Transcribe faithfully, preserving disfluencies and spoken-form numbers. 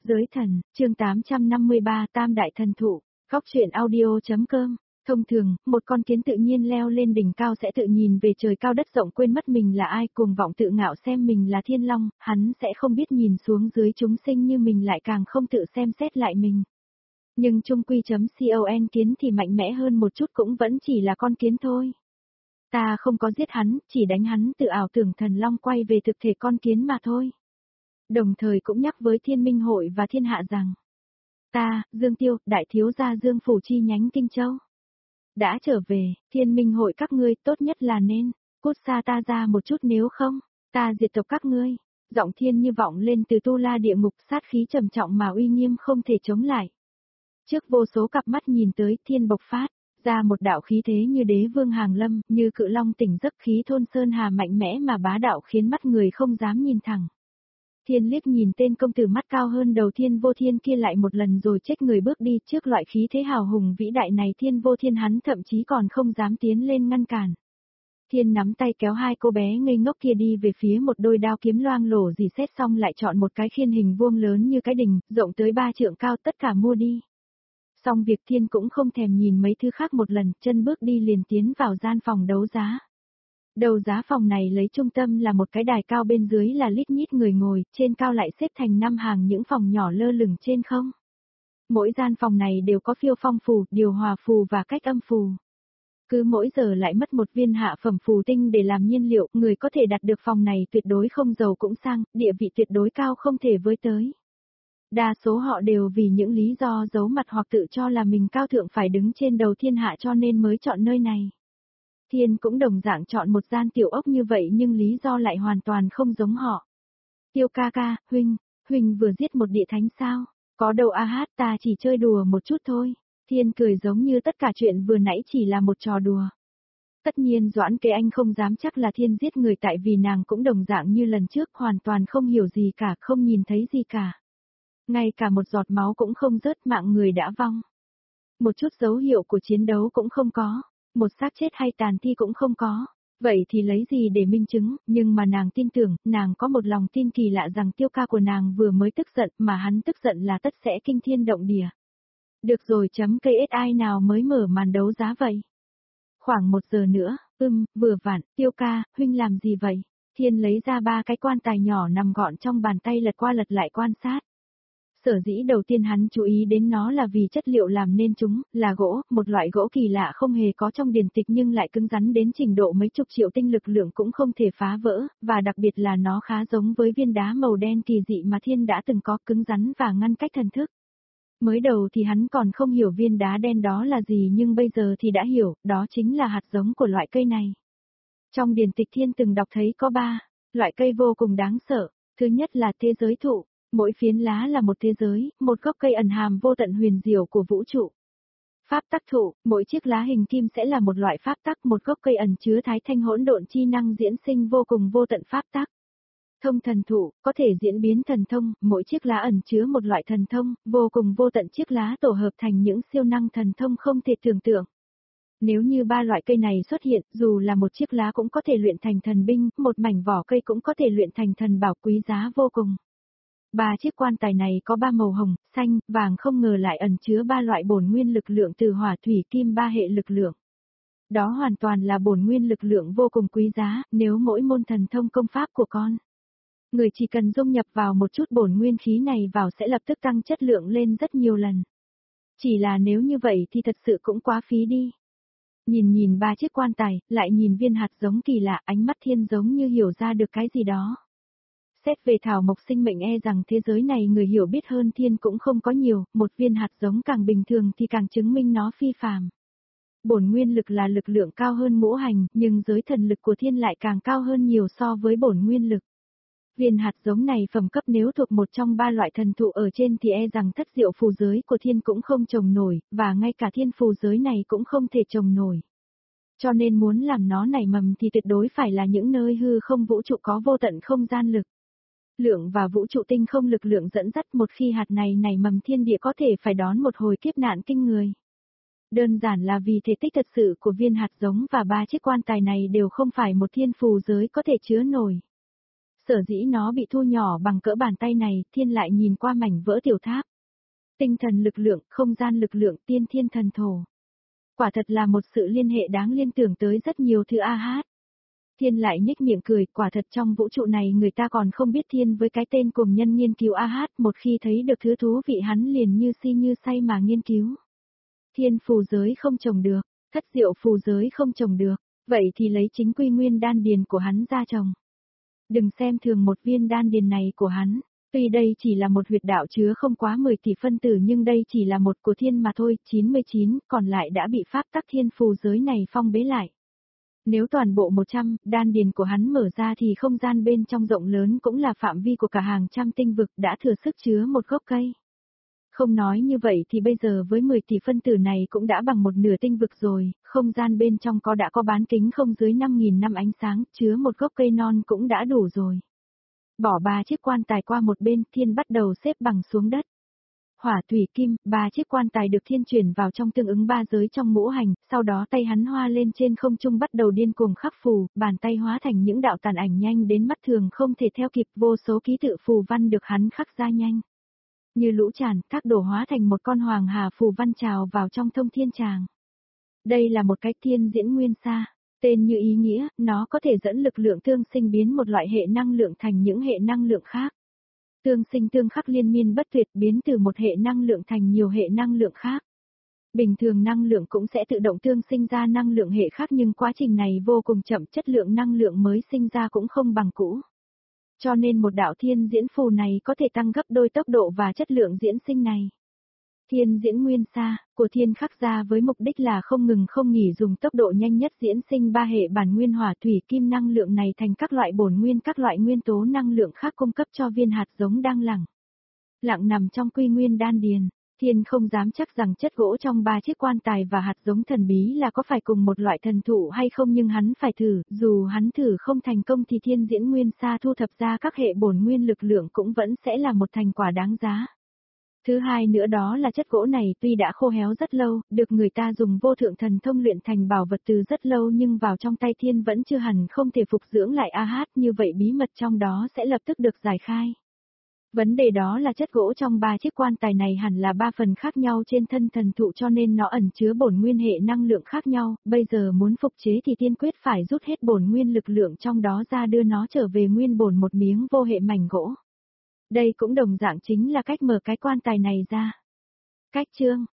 Giới thần, chương tám trăm năm mươi ba Tam Đại Thần Thụ, góc truyện audio.com. Thông thường, một con kiến tự nhiên leo lên đỉnh cao sẽ tự nhìn về trời cao đất rộng quên mất mình là ai, cuồng vọng tự ngạo xem mình là thiên long, hắn sẽ không biết nhìn xuống dưới chúng sinh như mình lại càng không tự xem xét lại mình. Nhưng trung quy.con kiến thì mạnh mẽ hơn một chút cũng vẫn chỉ là con kiến thôi. Ta không có giết hắn, chỉ đánh hắn tự ảo tưởng thần long quay về thực thể con kiến mà thôi. Đồng thời cũng nhắc với Thiên Minh Hội và thiên hạ rằng, ta, Dương Tiêu, đại thiếu gia Dương Phủ chi nhánh Kinh Châu, đã trở về. Thiên Minh Hội các ngươi tốt nhất là nên cút xa ta ra một chút, nếu không, ta diệt tộc các ngươi. Giọng thiên như vọng lên từ tu la địa ngục, sát khí trầm trọng mà uy nghiêm không thể chống lại. Trước vô số cặp mắt nhìn tới, thiên bộc phát ra một đạo khí thế như đế vương hàng lâm, như cự long tỉnh giấc, khí thôn sơn hà mạnh mẽ mà bá đạo khiến mắt người không dám nhìn thẳng. Thiên liếc nhìn tên công tử mắt cao hơn đầu Thiên Vô Thiên kia lại một lần rồi chết người bước đi. Trước loại khí thế hào hùng vĩ đại này, Thiên Vô Thiên hắn thậm chí còn không dám tiến lên ngăn cản. Thiên nắm tay kéo hai cô bé ngây ngốc kia đi về phía một đôi đao kiếm loang lổ dì xét, xong lại chọn một cái khiên hình vuông lớn như cái đình, rộng tới ba trượng cao, tất cả mua đi. Xong việc Thiên cũng không thèm nhìn mấy thứ khác một lần, chân bước đi liền tiến vào gian phòng đấu giá. Đấu giá phòng này lấy trung tâm là một cái đài cao, bên dưới là lít nhít người ngồi, trên cao lại xếp thành năm hàng những phòng nhỏ lơ lửng trên không. Mỗi gian phòng này đều có phiêu phong phù, điều hòa phù và cách âm phù. Cứ mỗi giờ lại mất một viên hạ phẩm phù tinh để làm nhiên liệu, người có thể đặt được phòng này tuyệt đối không giàu cũng sang, địa vị tuyệt đối cao không thể với tới. Đa số họ đều vì những lý do giấu mặt hoặc tự cho là mình cao thượng phải đứng trên đầu thiên hạ cho nên mới chọn nơi này. Thiên cũng đồng dạng chọn một gian tiểu ốc như vậy, nhưng lý do lại hoàn toàn không giống họ. Tiêu ca ca, huynh, huynh vừa giết một địa thánh sao? Có đâu a hát, ta chỉ chơi đùa một chút thôi. Thiên cười giống như tất cả chuyện vừa nãy chỉ là một trò đùa. Tất nhiên Doãn Kế Anh không dám chắc là Thiên giết người, tại vì nàng cũng đồng dạng như lần trước, hoàn toàn không hiểu gì cả, không nhìn thấy gì cả. Ngay cả một giọt máu cũng không rớt, mạng người đã vong. Một chút dấu hiệu của chiến đấu cũng không có. Một xác chết hay tàn thi cũng không có. Vậy thì lấy gì để minh chứng? Nhưng mà nàng tin tưởng, nàng có một lòng tin kỳ lạ rằng Tiêu ca của nàng vừa mới tức giận, mà hắn tức giận là tất sẽ kinh thiên động địa. Được rồi, chấm cây ét ai nào mới mở màn đấu giá vậy? Khoảng một giờ nữa, ưm, vừa vặn. Tiêu ca, huynh làm gì vậy? Thiên lấy ra ba cái quan tài nhỏ nằm gọn trong bàn tay, lật qua lật lại quan sát. Sở dĩ đầu tiên hắn chú ý đến nó là vì chất liệu làm nên chúng, là gỗ, một loại gỗ kỳ lạ không hề có trong điển tịch nhưng lại cứng rắn đến trình độ mấy chục triệu tinh lực lượng cũng không thể phá vỡ, và đặc biệt là nó khá giống với viên đá màu đen kỳ dị mà Thiên đã từng có, cứng rắn và ngăn cách thần thức. Mới đầu thì hắn còn không hiểu viên đá đen đó là gì, nhưng bây giờ thì đã hiểu, đó chính là hạt giống của loại cây này. Trong điển tịch Thiên từng đọc thấy có ba loại cây vô cùng đáng sợ. Thứ nhất là thế giới thụ. Mỗi phiến lá là một thế giới, một gốc cây ẩn hàm vô tận huyền diệu của vũ trụ. Pháp tắc thụ, mỗi chiếc lá hình kim sẽ là một loại pháp tắc, một gốc cây ẩn chứa thái thanh hỗn độn chi năng diễn sinh vô cùng vô tận pháp tắc. Thông thần thụ, có thể diễn biến thần thông, mỗi chiếc lá ẩn chứa một loại thần thông, vô cùng vô tận chiếc lá tổ hợp thành những siêu năng thần thông không thể tưởng tượng. Nếu như ba loại cây này xuất hiện, dù là một chiếc lá cũng có thể luyện thành thần binh, một mảnh vỏ cây cũng có thể luyện thành thần bảo quý giá vô cùng. Ba chiếc quan tài này có ba màu hồng, xanh, vàng, không ngờ lại ẩn chứa ba loại bổn nguyên lực lượng từ hỏa thủy kim, ba hệ lực lượng. Đó hoàn toàn là bổn nguyên lực lượng vô cùng quý giá, nếu mỗi môn thần thông công pháp của con người chỉ cần dung nhập vào một chút bổn nguyên khí này vào sẽ lập tức tăng chất lượng lên rất nhiều lần. Chỉ là nếu như vậy thì thật sự cũng quá phí đi. Nhìn nhìn ba chiếc quan tài, lại nhìn viên hạt giống kỳ lạ, ánh mắt Thiên giống như hiểu ra được cái gì đó. Xét về thảo mộc sinh mệnh, e rằng thế giới này người hiểu biết hơn Thiên cũng không có nhiều, một viên hạt giống càng bình thường thì càng chứng minh nó phi phàm. Bổn nguyên lực là lực lượng cao hơn ngũ hành, nhưng giới thần lực của Thiên lại càng cao hơn nhiều so với bổn nguyên lực. Viên hạt giống này phẩm cấp nếu thuộc một trong ba loại thần thụ ở trên thì e rằng thất diệu phù giới của Thiên cũng không trồng nổi, và ngay cả thiên phù giới này cũng không thể trồng nổi. Cho nên muốn làm nó nảy mầm thì tuyệt đối phải là những nơi hư không vũ trụ có vô tận không gian lực lượng và vũ trụ tinh không lực lượng dẫn dắt. Một khi hạt này nảy mầm, thiên địa có thể phải đón một hồi kiếp nạn kinh người. Đơn giản là vì thể tích thật sự của viên hạt giống và ba chiếc quan tài này đều không phải một thiên phù giới có thể chứa nổi. Sở dĩ nó bị thu nhỏ bằng cỡ bàn tay này, thiên lại nhìn qua mảnh vỡ tiểu tháp. Tinh thần lực lượng, không gian lực lượng, tiên thiên thần thổ. Quả thật là một sự liên hệ đáng liên tưởng tới rất nhiều thứ a hát. Thiên lại nhếch miệng cười, quả thật trong vũ trụ này người ta còn không biết thiên với cái tên cùng nhân nghiên cứu a hát, một khi thấy được thứ thú vị hắn liền như si như say mà nghiên cứu. Thiên phù giới không trồng được, thất diệu phù giới không trồng được, vậy thì lấy chính quy nguyên đan điền của hắn ra trồng. Đừng xem thường một viên đan điền này của hắn, tuy đây chỉ là một huyệt đạo chứa không quá mười tỷ phân tử nhưng đây chỉ là một của thiên mà thôi, chín mươi chín, còn lại đã bị pháp tắc thiên phù giới này phong bế lại. Nếu toàn bộ một trăm, đan điền của hắn mở ra thì không gian bên trong rộng lớn cũng là phạm vi của cả hàng trăm tinh vực đã thừa sức chứa một gốc cây. Không nói như vậy thì bây giờ với mười tỷ phân tử này cũng đã bằng một nửa tinh vực rồi, không gian bên trong có đã có bán kính không dưới năm nghìn năm ánh sáng, chứa một gốc cây non cũng đã đủ rồi. Bỏ ba chiếc quan tài qua một bên, thiên bắt đầu xếp bằng xuống đất. Hỏa thủy kim, ba chiếc quan tài được thiên chuyển vào trong tương ứng ba giới trong ngũ hành, sau đó tay hắn hoa lên trên không trung bắt đầu điên cuồng khắc phù, bàn tay hóa thành những đạo tàn ảnh nhanh đến mắt thường không thể theo kịp, vô số ký tự phù văn được hắn khắc ra nhanh. Như lũ tràn, thác đổ hóa thành một con hoàng hà phù văn trào vào trong thông thiên tràng. Đây là một cái thiên diễn nguyên sa, tên như ý nghĩa, nó có thể dẫn lực lượng tương sinh biến một loại hệ năng lượng thành những hệ năng lượng khác. Tương sinh tương khắc liên miên bất tuyệt biến từ một hệ năng lượng thành nhiều hệ năng lượng khác. Bình thường năng lượng cũng sẽ tự động tương sinh ra năng lượng hệ khác nhưng quá trình này vô cùng chậm, chất lượng năng lượng mới sinh ra cũng không bằng cũ. Cho nên một đạo thiên diễn phù này có thể tăng gấp đôi tốc độ và chất lượng diễn sinh này. Thiên diễn nguyên sa, của thiên khắc ra với mục đích là không ngừng không nghỉ dùng tốc độ nhanh nhất diễn sinh ba hệ bản nguyên hỏa thủy kim năng lượng này thành các loại bổn nguyên các loại nguyên tố năng lượng khác cung cấp cho viên hạt giống đang lẳng. Lặng nằm trong quy nguyên đan điền, thiên không dám chắc rằng chất gỗ trong ba chiếc quan tài và hạt giống thần bí là có phải cùng một loại thần thụ hay không nhưng hắn phải thử, dù hắn thử không thành công thì thiên diễn nguyên sa thu thập ra các hệ bổn nguyên lực lượng cũng vẫn sẽ là một thành quả đáng giá. Thứ hai nữa đó là chất gỗ này tuy đã khô héo rất lâu, được người ta dùng vô thượng thần thông luyện thành bảo vật từ rất lâu nhưng vào trong tay thiên vẫn chưa hẳn không thể phục dưỡng lại a hát, như vậy bí mật trong đó sẽ lập tức được giải khai. Vấn đề đó là chất gỗ trong ba chiếc quan tài này hẳn là ba phần khác nhau trên thân thần thụ cho nên nó ẩn chứa bổn nguyên hệ năng lượng khác nhau, bây giờ muốn phục chế thì tiên quyết phải rút hết bổn nguyên lực lượng trong đó ra đưa nó trở về nguyên bổn một miếng vô hệ mảnh gỗ. Đây cũng đồng dạng chính là cách mở cái quan tài này ra. Cách chương